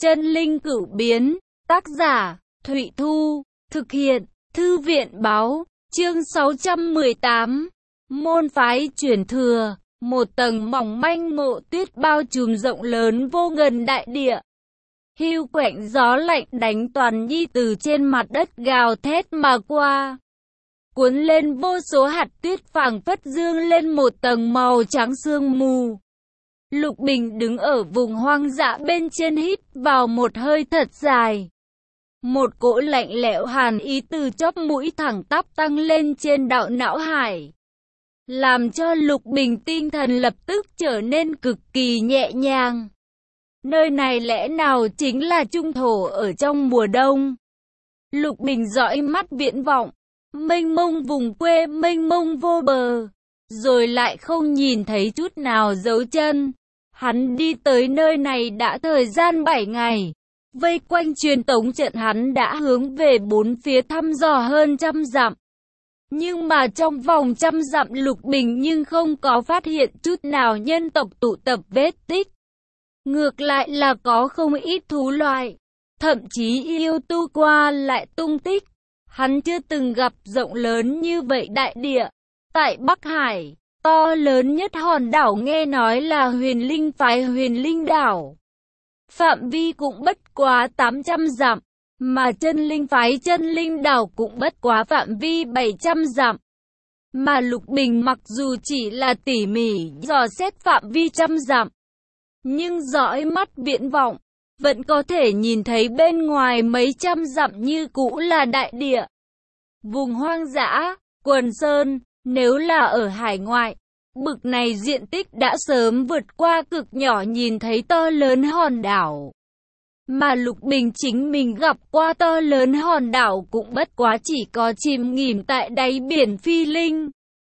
Chân linh cửu biến, tác giả, Thụy Thu, thực hiện, Thư viện báo, chương 618, môn phái truyền thừa, một tầng mỏng manh mộ tuyết bao trùm rộng lớn vô ngần đại địa. Hiu quạnh gió lạnh đánh toàn nhi từ trên mặt đất gào thét mà qua. Cuốn lên vô số hạt tuyết phảng phất dương lên một tầng màu trắng sương mù. Lục Bình đứng ở vùng hoang dã bên trên hít vào một hơi thật dài. Một cỗ lạnh lẽo hàn ý từ chóp mũi thẳng tắp tăng lên trên đạo não hải, làm cho Lục Bình tinh thần lập tức trở nên cực kỳ nhẹ nhàng. Nơi này lẽ nào chính là trung thổ ở trong mùa đông? Lục Bình dõi mắt viễn vọng, mênh mông vùng quê mênh mông vô bờ, rồi lại không nhìn thấy chút nào dấu chân. Hắn đi tới nơi này đã thời gian 7 ngày. Vây quanh truyền tống trận hắn đã hướng về bốn phía thăm dò hơn 100 dặm. Nhưng mà trong vòng 100 dặm Lục Bình nhưng không có phát hiện chút nào nhân tộc tụ tập vết tích. Ngược lại là có không ít thú loại, thậm chí yêu tu qua lại tung tích. Hắn chưa từng gặp rộng lớn như vậy đại địa. Tại Bắc Hải, to lớn nhất hòn đảo nghe nói là Huyền Linh phái Huyền Linh đảo. Phạm vi cũng bất quá 800 dặm, mà Chân Linh phái Chân Linh đảo cũng bất quá phạm vi 700 dặm. Mà Lục Bình mặc dù chỉ là tỉ mỉ dò xét phạm vi 100 dặm, nhưng dõi mắt viễn vọng, vẫn có thể nhìn thấy bên ngoài mấy trăm dặm như cũ là đại địa. Vùng hoang dã, quần sơn, nếu là ở hải ngoại, bực này diện tích đã sớm vượt qua cực nhỏ nhìn thấy to lớn hòn đảo. Mà Lục Bình chính mình gặp qua to lớn hòn đảo cũng bất quá chỉ có chìm nghỉm tại đáy biển Phi Linh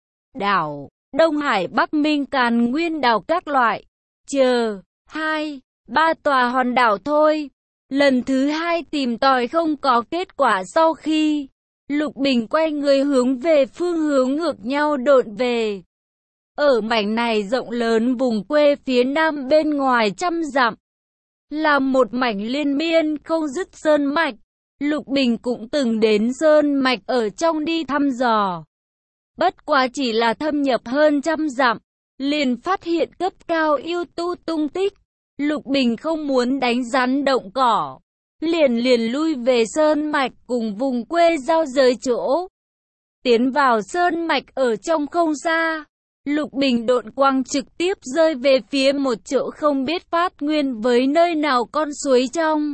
đảo, Đông Hải, Bắc Minh, Càn Nguyên đảo các loại. Chờ, 2, 3 tòa hòn đảo thôi. Lần thứ 2 tìm tòi không có kết quả sau khi Lục Bình quay người hướng về phương hướng ngược nhau độn về. Ở mảnh này rộng lớn vùng quê phía nam bên ngoài 100 dặm, là một mảnh liên miên không dứt sơn mạch. Lục Bình cũng từng đến sơn mạch ở trong đi thăm dò. Bất quá chỉ là thâm nhập hơn 100 dặm, liền phát hiện cấp cao yêu tu tung tích. Lục Bình không muốn đánh rắn động cỏ, liền lui về sơn mạch cùng vùng quê giao giới chỗ. Tiến vào sơn mạch ở trong không xa, Lục Bình độn quang trực tiếp rơi về phía một chỗ không biết phát nguyên với nơi nào con suối trong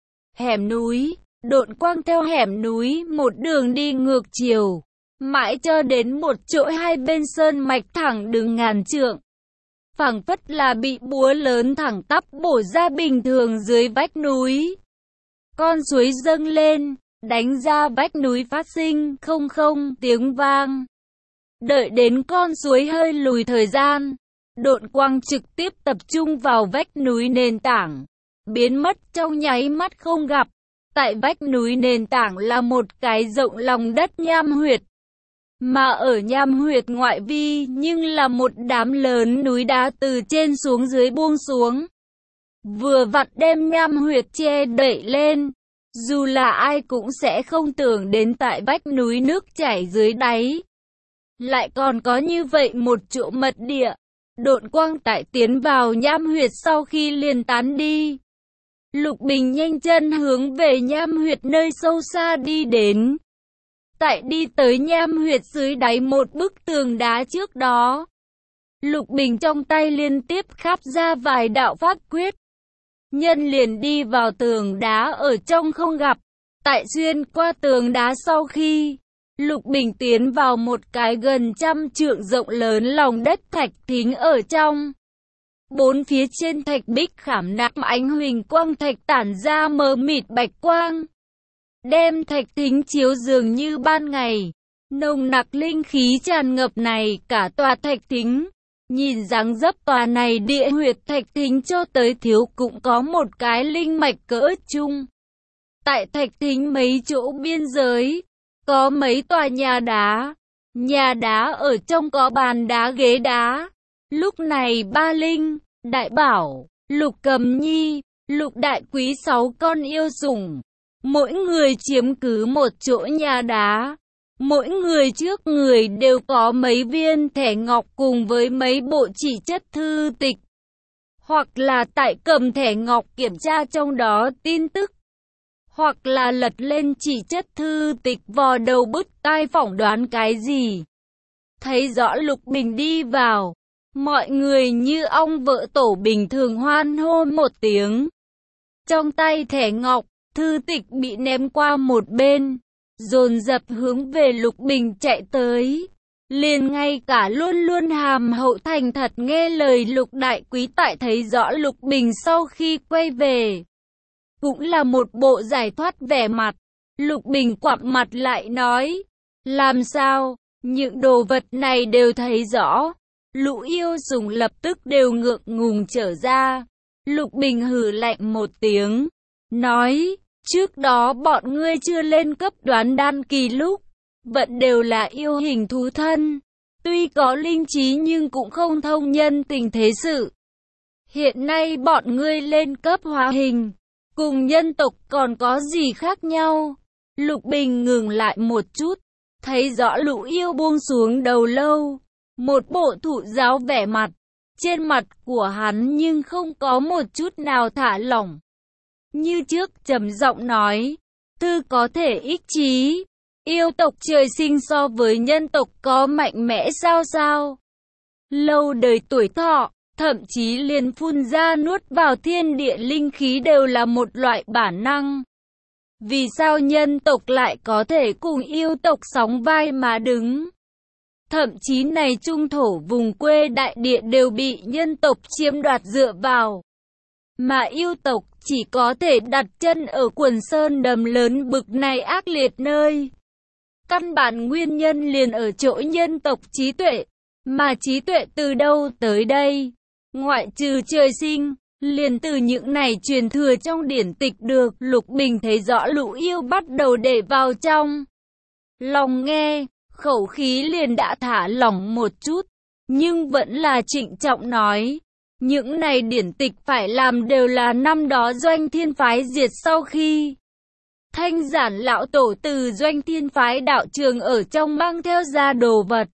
hẻm núi. Độn quang theo hẻm núi một đường đi ngược chiều, mãi cho đến một chỗ hai bên sơn mạch thẳng đứng ngàn trượng, phảng phất là bị búa lớn thẳng tắp bổ ra bình thường dưới vách núi. Con suối dâng lên, đánh ra vách núi phát sinh không không tiếng vang. Đợi đến con suối hơi lùi thời gian, độn quang trực tiếp tập trung vào vách núi nền tảng, biến mất trong nháy mắt không gặp. Tại vách núi nền tảng là một cái rộng lòng đất nham huyệt, mà ở nham huyệt ngoại vi nhưng là một đám lớn núi đá từ trên xuống dưới buông xuống, vừa vặn đem nham huyệt che đậy lên. Dù là ai cũng sẽ không tưởng đến tại vách núi nước chảy dưới đáy lại còn có như vậy một chỗ mật địa. Độn quang tại tiến vào nham huyệt sau khi liền tán đi. Lục Bình nhanh chân hướng về nham huyệt nơi sâu xa đi đến. Tại đi tới nham huyệt dưới đáy một bức tường đá trước đó, Lục Bình trong tay liên tiếp khắp ra vài đạo pháp quyết. Nhân liền đi vào tường đá ở trong không gặp. Tại xuyên qua tường đá sau khi Lục Bình tiến vào một cái gần 100 trượng rộng lớn lòng đất thạch thính ở trong. Bốn phía trên thạch bích khảm nạm ánh huỳnh quang thạch tản ra mờ mịt bạch quang, đem thạch thính chiếu dường như ban ngày. Nồng nặc linh khí tràn ngập này cả tòa thạch thính. Nhìn dáng dấp tòa này địa huyệt thạch thính cho tới thiếu cũng có một cái linh mạch cỡ trung. Tại thạch thính mấy chỗ biên giới, có mấy tòa nhà đá ở trong có bàn đá ghế đá. Lúc này Ba Linh, Đại Bảo, Lục Cầm Nhi, Lục đại quý 6 con yêu sủng, mỗi người chiếm cứ một chỗ nhà đá. Mỗi người trước người đều có mấy viên thẻ ngọc cùng với mấy bộ chỉ chất thư tịch. Hoặc là tại cầm thẻ ngọc kiểm tra trong đó tin tức. Hoặc là lật lên chỉ chất thư tịch vò đầu bứt tai phỏng đoán cái gì. Thấy rõ Lục Bình đi vào, mọi người như ong vỡ tổ bình thường hoan hô một tiếng. Trong tay thẻ ngọc, thư tịch bị ném qua một bên, dồn dập hướng về Lục Bình chạy tới. Liền ngay cả luôn luôn hàm hậu thành thật nghe lời Lục đại quý tại thấy rõ Lục Bình sau khi quay về, cũng là một bộ giải thoát vẻ mặt. Lục Bình quặp mặt lại nói, làm sao, những đồ vật này đều thấy rõ. Lũ yêu sủng lập tức đều ngượng ngùng trở ra. Lục Bình hừ lạnh một tiếng, nói, trước đó bọn ngươi chưa lên cấp đoán đan kỳ lúc, vẫn đều là yêu hình thú thân. Tuy có linh trí nhưng cũng không thông nhân tình thế sự. Hiện nay bọn ngươi lên cấp hóa hình, cùng nhân tộc còn có gì khác nhau? Lục Bình ngừng lại một chút, thấy rõ lũ yêu buông xuống đầu lâu. Một bộ thụ giáo vẻ mặt, trên mặt của hắn nhưng không có một chút nào thả lỏng. Như trước trầm giọng nói, thư có thể ích trí, yêu tộc trời sinh so với nhân tộc có mạnh mẽ sao? Lâu đời tuổi thọ, thậm chí liền phun ra nuốt vào thiên địa linh khí đều là một loại bản năng. Vì sao nhân tộc lại có thể cùng yêu tộc sóng vai mà đứng? Thậm chí này trung thổ vùng quê đại địa đều bị nhân tộc chiếm đoạt dựa vào. Mà yêu tộc chỉ có thể đặt chân ở quần sơn đầm lớn bực này ác liệt nơi. Căn bản nguyên nhân liền ở chỗ nhân tộc trí tuệ. Mà trí tuệ từ đâu tới đây? Ngoại trừ trời sinh, liền từ những này truyền thừa trong điển tịch được Lục Bình thấy rõ lũ yêu bắt đầu để vào trong lòng nghe. Khẩu khí liền đã thả lỏng một chút, nhưng vẫn là trịnh trọng nói, những này điển tịch phải làm đều là năm đó Doanh Thiên Phái diệt sau khi Thanh Giản lão tổ từ Doanh Thiên Phái đạo trường ở trong mang theo ra đồ vật.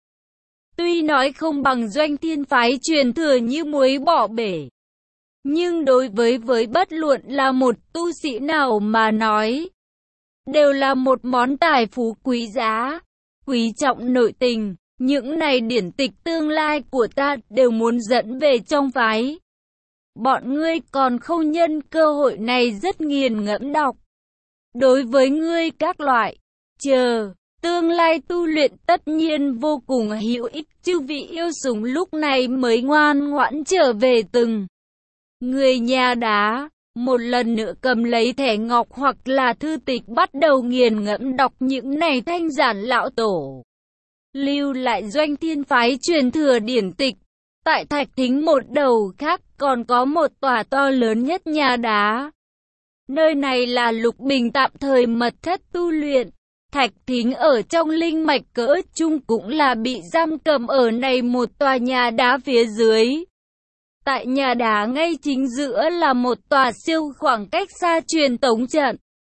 Tuy nói không bằng Doanh Thiên Phái truyền thừa như muối bỏ bể, nhưng đối với bất luận là một tu sĩ nào mà nói, đều là một món tài phú quý giá. Quý trọng nội tình, những này điển tịch tương lai của ta đều muốn dẫn về trong phái. Bọn ngươi còn không nhân cơ hội này rất nghiền ngẫm đọc. Đối với ngươi các loại, tương lai tu luyện tất nhiên vô cùng hữu ích. Chư vị yêu sủng lúc này mới ngoan ngoãn trở về từng người nhà đá. Một lần nữa cầm lấy thẻ ngọc hoặc là thư tịch bắt đầu nghiền ngẫm đọc những này Thanh Giản lão tổ lưu lại Doanh Thiên Phái truyền thừa điển tịch. Tại thạch thính một đầu khác còn có một tòa to lớn nhất nhà đá. Nơi này là Lục Bình tạm thời mật thất tu luyện. Thạch thính ở trong linh mạch cỡ trung cũng là bị giam cầm ở này một tòa nhà đá phía dưới. Tại nhà đá ngay chính giữa là một tòa siêu khoảng cách xa truyền tống trận.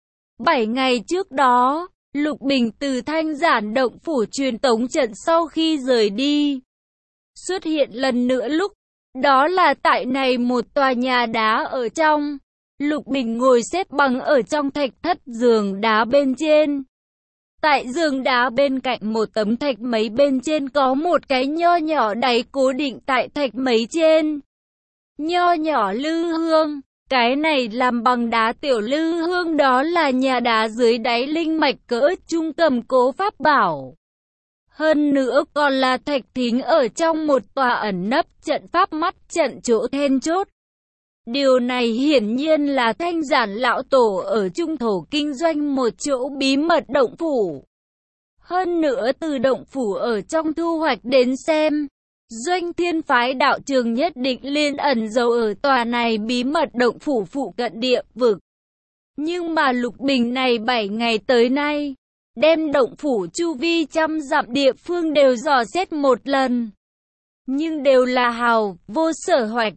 7 ngày trước đó, Lục Bình từ Thanh Giản động phủ truyền tống trận sau khi rời đi, xuất hiện lần nữa lúc đó là tại này một tòa nhà đá ở trong. Lục Bình ngồi xếp bằng ở trong thạch thất giường đá bên trên. Tại giường đá bên cạnh một tấm thạch mấy bên trên có một cái nho nhỏ đáy cố định tại thạch mấy trên. Nho nhỏ lư hương, cái này làm bằng đá tiểu lư hương đó là nhà đá dưới đáy linh mạch cỡ trung cầm cố pháp bảo. Hơn nữa còn là thạch thính ở trong một tòa ẩn nấp trận pháp mắt trận chỗ then chốt. Điều này hiển nhiên là Thanh Giản lão tổ ở trung thổ kinh doanh một chỗ bí mật động phủ. Hơn nữa từ động phủ ở trong thu hoạch đến xem, Doanh Thiên Phái đạo trường nhất định liên ẩn giấu ở tòa này bí mật động phủ phụ cận địa vực. Nhưng mà Lục Bình này 7 ngày tới nay, đem động phủ chu vi trăm dặm địa phương đều dò xét một lần. Nhưng đều là hào vô sở hoạch.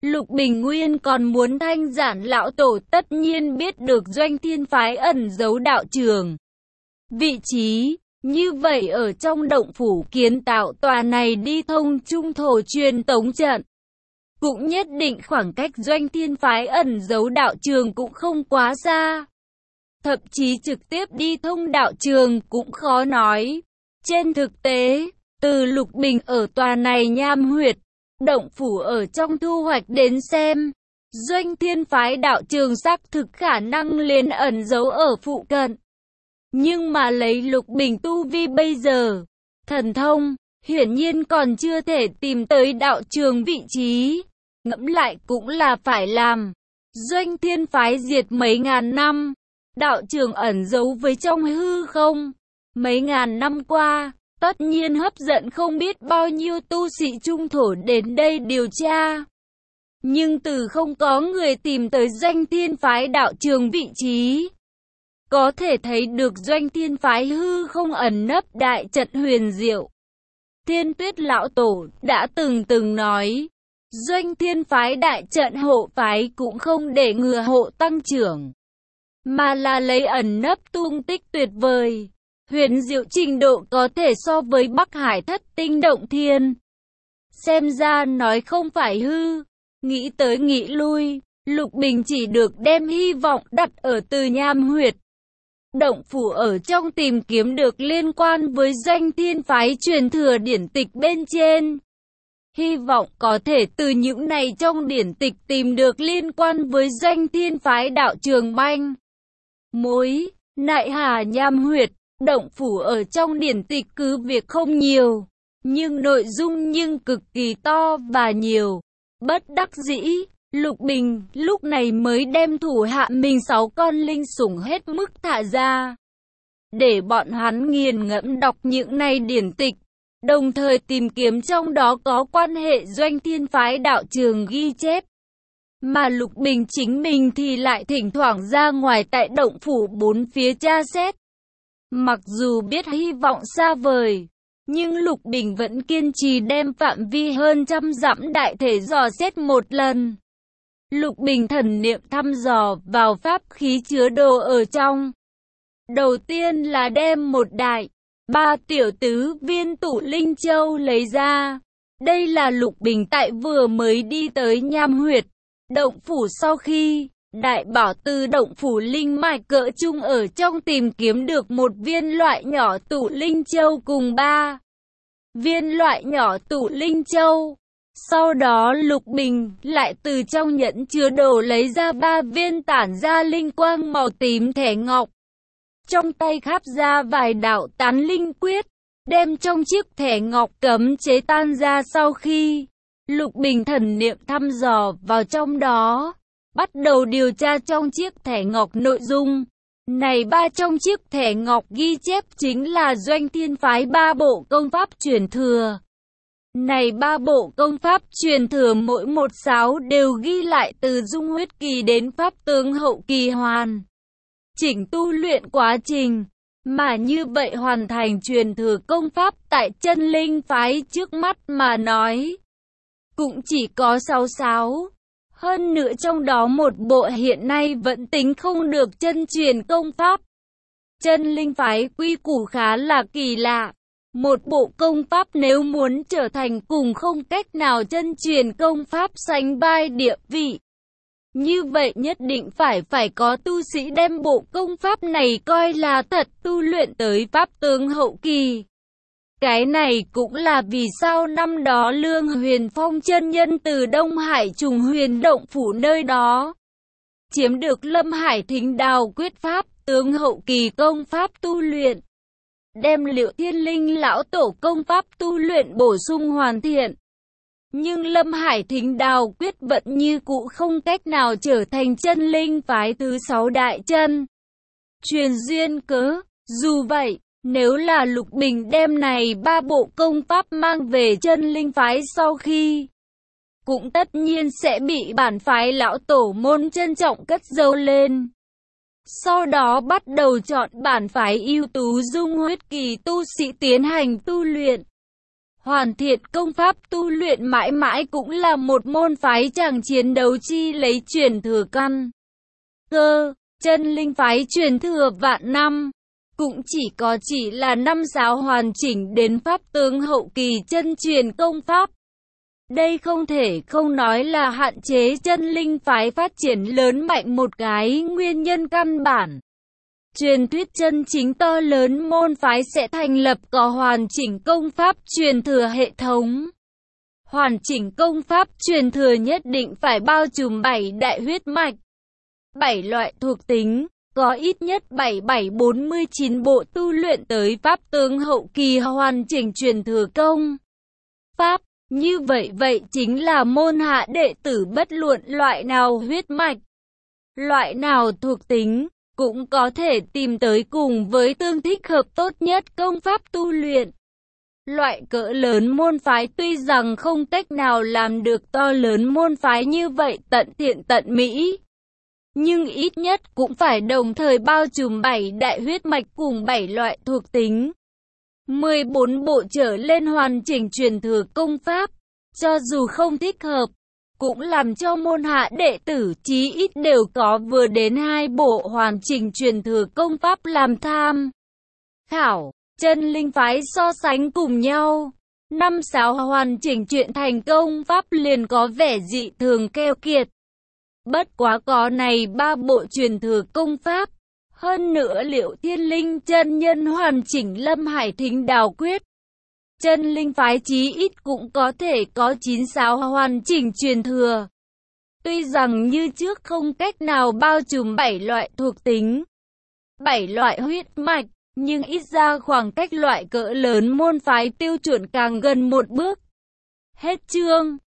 Lục Bình Nguyên còn muốn thanh giản lão tổ tất nhiên biết được Doanh Thiên phái ẩn giấu đạo trường vị trí, như vậy ở trong động phủ kiến tạo tòa này đi thông trung thổ truyền tống trận. Cũng nhất định khoảng cách Doanh Thiên phái ẩn giấu đạo trường cũng không quá xa. Thậm chí trực tiếp đi thông đạo trường cũng khó nói. Trên thực tế, từ Lục Bình ở tòa này nham huyệt, động phủ ở trong thu hoạch đến xem, Doanh Thiên phái đạo trường xác thực khả năng liền ẩn giấu ở phụ cận. Nhưng mà lấy Lục Bình tu vi bây giờ, thần thông, hiển nhiên còn chưa thể tìm tới đạo trường vị trí. Ngẫm lại cũng là phải làm. Doanh Thiên phái diệt mấy ngàn năm, đạo trường ẩn giấu với trong hư không. Mấy ngàn năm qua, tất nhiên hấp dẫn không biết bao nhiêu tu sĩ trung thổ đến đây điều tra. Nhưng từ không có người tìm tới Doanh Thiên phái đạo trường vị trí, có thể thấy được Doanh Thiên phái hư không ẩn nấp đại trận huyền diệu. Thiên Tuyết lão tổ đã từng nói, Doanh Thiên phái đại trận hộ phái cũng không để ngừa hộ tăng trưởng, mà là lấy ẩn nấp tung tích tuyệt vời. Huyền diệu trình độ có thể so với Bắc Hải Thất Tinh Động Thiên. Xem ra nói không phải hư. Nghĩ tới nghĩ lui, Lục Bình chỉ được đem hy vọng đặt ở Từ Nham huyệt. Động phủ ở trong tìm kiếm được liên quan với Doanh Thiên phái truyền thừa điển tịch bên trên. Hy vọng có thể từ những này trong điển tịch tìm được liên quan với Doanh Thiên phái đạo trường manh mối. Nại Hà Nham huyệt, động phủ ở trong điển tịch cứ việc không nhiều, nhưng nội dung nhưng cực kỳ to và nhiều. Bất đắc dĩ, Lục Bình lúc này mới đem thủ hạ mình 6 con linh sủng hết mức thả ra, để bọn hắn nghiền ngẫm đọc những này điển tịch, đồng thời tìm kiếm trong đó có quan hệ Doanh Thiên phái đạo trường ghi chép. Mà Lục Bình chính mình thì lại thỉnh thoảng ra ngoài tại động phủ bốn phía tra xét. Mặc dù biết hy vọng xa vời, nhưng Lục Bình vẫn kiên trì đem phạm vi hơn trăm dặm đại thể dò xét một lần. Lục Bình thần niệm thăm dò vào pháp khí chứa đồ ở trong. Đầu tiên là đem một đại, 3 tiểu tứ viên tụ linh châu lấy ra. Đây là Lục Bình tại vừa mới đi tới Nham huyệt, động phủ sau khi đại bảo từ động phủ linh mạch cỡ trung ở trong tìm kiếm được một viên loại nhỏ tụ linh châu cùng 3 viên loại nhỏ tụ linh châu. Sau đó Lục Bình lại từ trong nhẫn chứa đồ lấy ra 3 viên tản ra linh quang màu tím thẻ ngọc. Trong tay khắp ra vài đạo tán linh quyết, đem trong chiếc thẻ ngọc cấm chế tan ra sau khi Lục Bình thần niệm thăm dò vào trong đó, bắt đầu điều tra trong chiếc thẻ ngọc nội dung. Này 3 trong chiếc thẻ ngọc ghi chép chính là Doanh Thiên phái 3 bộ công pháp truyền thừa. Này 3 bộ công pháp truyền thừa mỗi một sáo đều ghi lại từ dung huyết kỳ đến pháp tướng hậu kỳ hoàn chỉnh tu luyện quá trình, mà như vậy hoàn thành truyền thừa công pháp tại chân linh phái trước mắt mà nói, cũng chỉ có 6 sáo. Hơn nữa trong đó một bộ hiện nay vẫn tính không được chân truyền công pháp. Chân linh phái quy củ khá là kỳ lạ. Một bộ công pháp nếu muốn trở thành cùng không cách nào chân truyền công pháp sánh vai địa vị, như vậy nhất định phải có tu sĩ đem bộ công pháp này coi là thật tu luyện tới pháp tướng hậu kỳ. Cái này cũng là vì sao năm đó Lương Huyền Phong chân nhân từ Đông Hải Trùng Huyền động phủ nơi đó chiếm được Lâm Hải Thính Đào quyết pháp tướng hậu kỳ công pháp tu luyện, đem Liệu Thiên Linh lão tổ công pháp tu luyện bổ sung hoàn thiện. Nhưng Lâm Hải Thính Đào quyết vẫn như cũ không cách nào trở thành chân linh phái thứ 6 đại chân truyền duyên cớ. Dù vậy, nếu là Lục Bình đem này 3 bộ công pháp mang về chân linh phái sau khi, cũng tất nhiên sẽ bị bản phái lão tổ môn trân trọng cất giấu lên. Sau đó bắt đầu chọn bản phái ưu tú dung huyết kỳ tu sĩ tiến hành tu luyện. Hoàn thiện công pháp tu luyện mãi mãi cũng là một môn phái chẳng chiến đấu chi lấy truyền thừa căn cơ. Chân linh phái truyền thừa vạn năm, cũng chỉ là năm giáo hoàn chỉnh đến pháp tướng hậu kỳ chân truyền công pháp. Đây không thể không nói là hạn chế chân linh phái phát triển lớn mạnh một cái nguyên nhân căn bản. Truyền thuyết chân chính to lớn môn phái sẽ thành lập có hoàn chỉnh công pháp truyền thừa hệ thống. Hoàn chỉnh công pháp truyền thừa nhất định phải bao trùm 7 đại huyết mạch, 7 loại thuộc tính, có ít nhất 7749 bộ tu luyện tới pháp tướng hậu kỳ hoàn chỉnh truyền thừa công pháp. Như vậy chính là môn hạ đệ tử bất luận loại nào huyết mạch, loại nào thuộc tính, cũng có thể tìm tới cùng với tương thích hợp tốt nhất công pháp tu luyện. Loại cỡ lớn môn phái tuy rằng không cách nào làm được to lớn môn phái như vậy tận thiện tận mỹ, nhưng ít nhất cũng phải đồng thời bao trùm 7 đại huyết mạch cùng 7 loại thuộc tính, 14 bộ trở lên hoàn chỉnh truyền thừa công pháp. Cho dù không thích hợp, cũng làm cho môn hạ đệ tử chí ít đều có vừa đến 2 bộ hoàn chỉnh truyền thừa công pháp làm tham khảo. Chân linh phái so sánh cùng nhau, 5 giáo hoàn chỉnh truyện thành công pháp liền có vẻ dị thường keo kiệt. Bất quá có này 3 bộ truyền thừa công pháp, hơn nữa Liệu Thiên Linh chân nhân hoàn chỉnh Lâm Hải Thính Đào Quyết, chân linh phái chí ít cũng có thể có 9 giáo hoàn chỉnh truyền thừa. Tuy rằng như trước không cách nào bao trùm 7 loại thuộc tính, 7 loại huyết mạch, nhưng ít ra khoảng cách loại cỡ lớn môn phái tiêu chuẩn càng gần một bước. Hết chương.